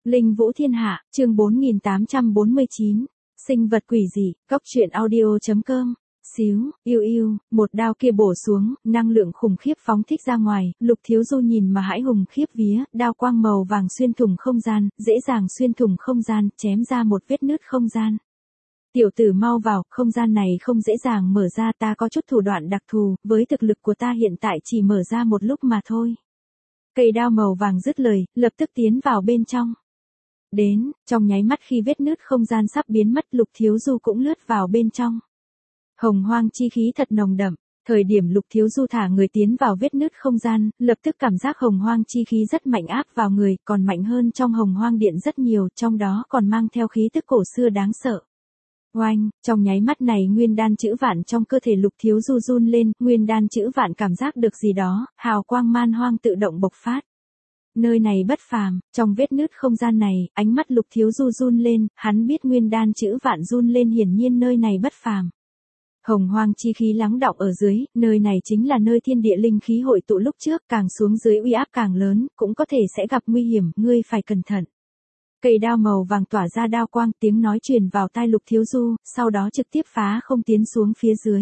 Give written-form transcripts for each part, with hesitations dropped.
Linh Vũ Thiên Hạ, chương 4849. Sinh vật quỷ dị, Cốc truyện audio.com. Xíu, yêu, một đao kia bổ xuống, năng lượng khủng khiếp phóng thích ra ngoài, Lục Thiếu Du nhìn mà hãi hùng khiếp vía, đao quang màu vàng xuyên thủng không gian, dễ dàng xuyên thủng không gian, chém ra một vết nứt không gian. Tiểu tử mau vào, không gian này không dễ dàng mở ra, ta có chút thủ đoạn đặc thù, với thực lực của ta hiện tại chỉ mở ra một lúc mà thôi. Cây đao màu vàng dứt lời, lập tức tiến vào bên trong. Đến, trong nháy mắt khi vết nứt không gian sắp biến mất, Lục Thiếu Du cũng lướt vào bên trong. Hồng hoang chi khí thật nồng đậm, thời điểm Lục Thiếu Du thả người tiến vào vết nứt không gian, lập tức cảm giác hồng hoang chi khí rất mạnh áp vào người, còn mạnh hơn trong hồng hoang điện rất nhiều, trong đó còn mang theo khí tức cổ xưa đáng sợ. Oanh, trong nháy mắt này nguyên đan chữ vạn trong cơ thể Lục Thiếu Du run lên, nguyên đan chữ vạn cảm giác được gì đó, hào quang man hoang tự động bộc phát. Nơi này bất phàm, trong vết nứt không gian này, ánh mắt Lục Thiếu Du run lên, hắn biết nguyên đan chữ vạn run lên, hiển nhiên nơi này bất phàm. Hồng hoang chi khí lắng đọng ở dưới, nơi này chính là nơi thiên địa linh khí hội tụ lúc trước, càng xuống dưới uy áp càng lớn, cũng có thể sẽ gặp nguy hiểm, ngươi phải cẩn thận. Cây đao màu vàng tỏa ra đao quang, tiếng nói truyền vào tai Lục Thiếu Du, sau đó trực tiếp phá không tiến xuống phía dưới.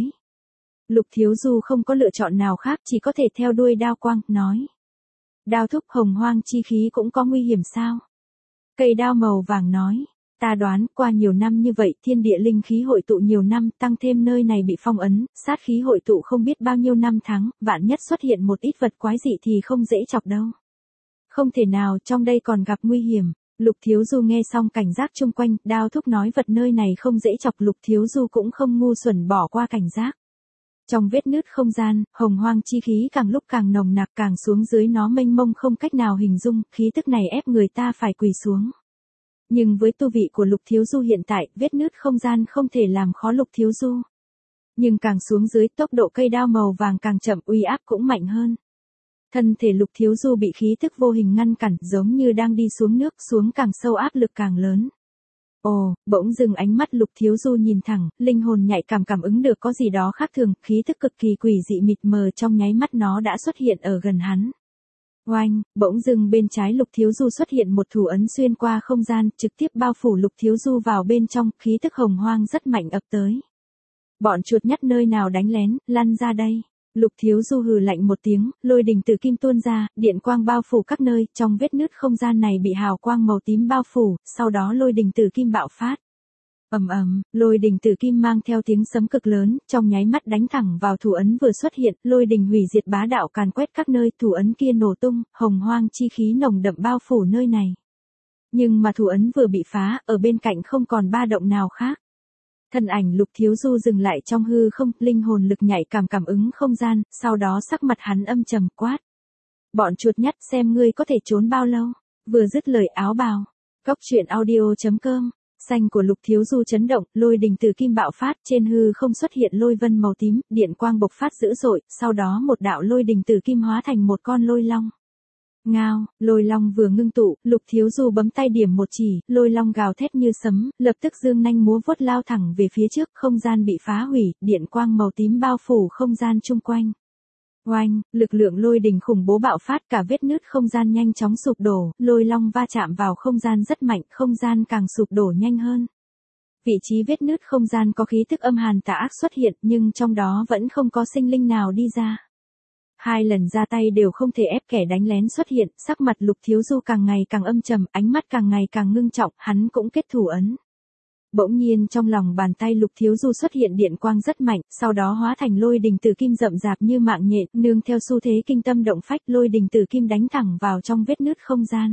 Lục Thiếu Du không có lựa chọn nào khác, chỉ có thể theo đuôi đao quang, nói. Đao thúc, hồng hoang chi khí cũng có nguy hiểm sao? Cây đao màu vàng nói. Ta đoán, qua nhiều năm như vậy, thiên địa linh khí hội tụ nhiều năm, tăng thêm nơi này bị phong ấn, sát khí hội tụ không biết bao nhiêu năm tháng, vạn nhất xuất hiện một ít vật quái dị thì không dễ chọc đâu. Không thể nào, trong đây còn gặp nguy hiểm. Lục Thiếu Du nghe xong cảnh giác chung quanh, đao thúc nói vật nơi này không dễ chọc, Lục Thiếu Du cũng không ngu xuẩn bỏ qua cảnh giác. Trong vết nứt không gian, hồng hoang chi khí càng lúc càng nồng nặc, càng xuống dưới nó mênh mông không cách nào hình dung, khí tức này ép người ta phải quỳ xuống. Nhưng với tu vị của Lục Thiếu Du hiện tại, vết nứt không gian không thể làm khó Lục Thiếu Du. Nhưng càng xuống dưới, tốc độ cây đao màu vàng càng chậm, uy áp cũng mạnh hơn. Thân thể Lục Thiếu Du bị khí tức vô hình ngăn cản, giống như đang đi xuống nước, xuống càng sâu áp lực càng lớn. Ồ, bỗng dừng ánh mắt Lục Thiếu Du nhìn thẳng, linh hồn nhạy cảm ứng được có gì đó khác thường, khí tức cực kỳ quỷ dị mịt mờ, trong nháy mắt nó đã xuất hiện ở gần hắn. Oanh, bỗng dưng bên trái Lục Thiếu Du xuất hiện một thủ ấn xuyên qua không gian, trực tiếp bao phủ Lục Thiếu Du vào bên trong, khí tức hồng hoang rất mạnh ập tới. Bọn chuột nhắt nơi nào đánh lén, lăn ra đây. Lục Thiếu Du hừ lạnh một tiếng, lôi đình từ kim tuôn ra, điện quang bao phủ các nơi, trong vết nứt không gian này bị hào quang màu tím bao phủ, sau đó lôi đình từ kim bạo phát. Lôi đình từ kim mang theo tiếng sấm cực lớn, trong nháy mắt đánh thẳng vào thủ ấn vừa xuất hiện, lôi đình hủy diệt bá đạo càn quét các nơi, thủ ấn kia nổ tung, hồng hoang chi khí nồng đậm bao phủ nơi này. Nhưng mà thủ ấn vừa bị phá, ở bên cạnh không còn ba động nào khác. Thân ảnh Lục Thiếu Du dừng lại trong hư không, linh hồn lực nhạy cảm ứng không gian, sau đó sắc mặt hắn âm trầm quát. Bọn chuột nhắt, xem ngươi có thể trốn bao lâu. Vừa dứt lời áo bào. Cốc truyện audio.com. Xanh của Lục Thiếu Du chấn động, lôi đình từ kim bạo phát, trên hư không xuất hiện lôi vân màu tím, điện quang bộc phát dữ dội, sau đó một đạo lôi đình từ kim hóa thành một con lôi long. Ngao, lôi long vừa ngưng tụ, Lục Thiếu Du bấm tay điểm một chỉ, lôi long gào thét như sấm, lập tức dương nanh múa vuốt lao thẳng về phía trước, không gian bị phá hủy, điện quang màu tím bao phủ không gian chung quanh. Oanh, lực lượng lôi đình khủng bố bạo phát, cả vết nứt không gian nhanh chóng sụp đổ, lôi long va chạm vào không gian rất mạnh, không gian càng sụp đổ nhanh hơn. Vị trí vết nứt không gian có khí tức âm hàn tà ác xuất hiện, nhưng trong đó vẫn không có sinh linh nào đi ra. Hai lần ra tay đều không thể ép kẻ đánh lén xuất hiện, sắc mặt Lục Thiếu Du càng ngày càng âm trầm, ánh mắt càng ngày càng ngưng trọng, hắn cũng kết thủ ấn. Bỗng nhiên trong lòng bàn tay Lục Thiếu Du xuất hiện điện quang rất mạnh, sau đó hóa thành lôi đình từ kim rậm rạp như mạng nhện, nương theo xu thế kinh tâm động phách, lôi đình từ kim đánh thẳng vào trong vết nứt không gian.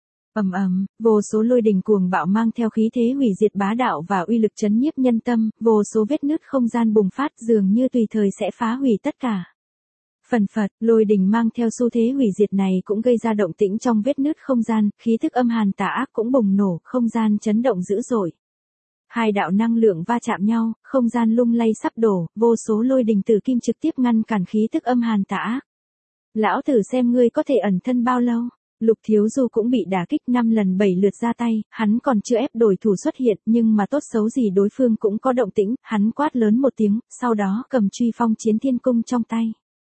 Vô số lôi đình cuồng bạo mang theo khí thế hủy diệt bá đạo và uy lực chấn nhiếp nhân tâm, vô số vết nứt không gian bùng phát, dường như tùy thời sẽ phá hủy tất cả. Phần phật, lôi đình mang theo xu thế hủy diệt này cũng gây ra động tĩnh trong vết nứt không gian, khí thức âm hàn tà ác cũng bùng nổ, không gian chấn động dữ dội. Hai đạo năng lượng va chạm nhau, không gian lung lay sắp đổ, vô số lôi đình từ kim trực tiếp ngăn cản khí tức âm hàn tà ác. Lão tử xem ngươi có thể ẩn thân bao lâu. Lục Thiếu Du cũng bị đả kích 5 lần 7 lượt ra tay, hắn còn chưa ép đổi thủ xuất hiện, nhưng mà tốt xấu gì đối phương cũng có động tĩnh, hắn quát lớn một tiếng, sau đó cầm truy phong chiến thiên cung trong tay.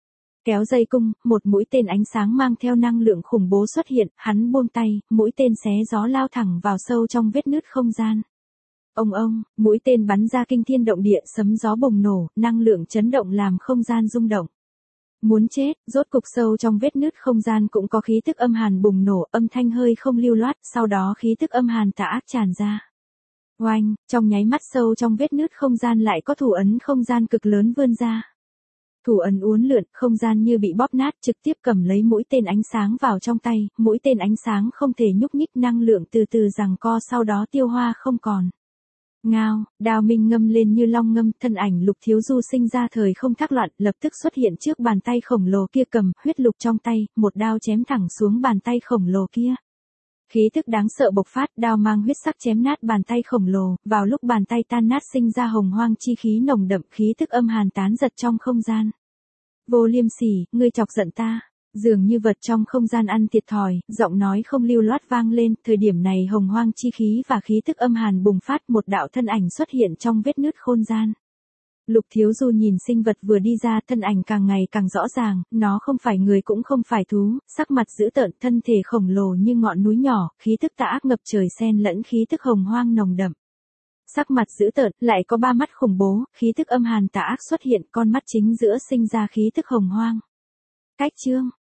Kéo dây cung, một mũi tên ánh sáng mang theo năng lượng khủng bố xuất hiện, hắn buông tay, mũi tên xé gió lao thẳng vào sâu trong vết nứt không gian. Ông, mũi tên bắn ra kinh thiên động địa, sấm gió bùng nổ, năng lượng chấn động làm không gian rung động. Muốn chết, rốt cục sâu trong vết nứt không gian cũng có khí tức âm hàn bùng nổ, âm thanh hơi không lưu loát, sau đó khí tức âm hàn tà ác tràn ra. Oanh, trong nháy mắt sâu trong vết nứt không gian lại có thủ ấn không gian cực lớn vươn ra. Thủ ấn uốn lượn, không gian như bị bóp nát, trực tiếp cầm lấy mũi tên ánh sáng vào trong tay, mũi tên ánh sáng không thể nhúc nhích, năng lượng từ từ giằng co sau đó tiêu hoa không còn. Ngao, đao minh ngâm lên như long ngâm, thân ảnh Lục Thiếu Du sinh ra thời không thác loạn, lập tức xuất hiện trước bàn tay khổng lồ kia cầm, huyết lục trong tay, một đao chém thẳng xuống bàn tay khổng lồ kia. Khí tức đáng sợ bộc phát, đao mang huyết sắc chém nát bàn tay khổng lồ, vào lúc bàn tay tan nát sinh ra hồng hoang chi khí nồng đậm, khí tức âm hàn tán giật trong không gian. Vô Liêm Sỉ, ngươi chọc giận ta. Dường như vật trong không gian ăn thiệt thòi, giọng nói không lưu loát vang lên, thời điểm này hồng hoang chi khí và khí tức âm hàn bùng phát, một đạo thân ảnh xuất hiện trong vết nứt không gian. Lục Thiếu Du nhìn sinh vật vừa đi ra, thân ảnh càng ngày càng rõ ràng, nó không phải người cũng không phải thú, sắc mặt dữ tợn, thân thể khổng lồ như ngọn núi nhỏ, khí tức tà ác ngập trời xen lẫn khí tức hồng hoang nồng đậm. Sắc mặt dữ tợn, lại có ba mắt khủng bố, khí tức âm hàn tà ác xuất hiện, con mắt chính giữa sinh ra khí tức hồng hoang. Cách chương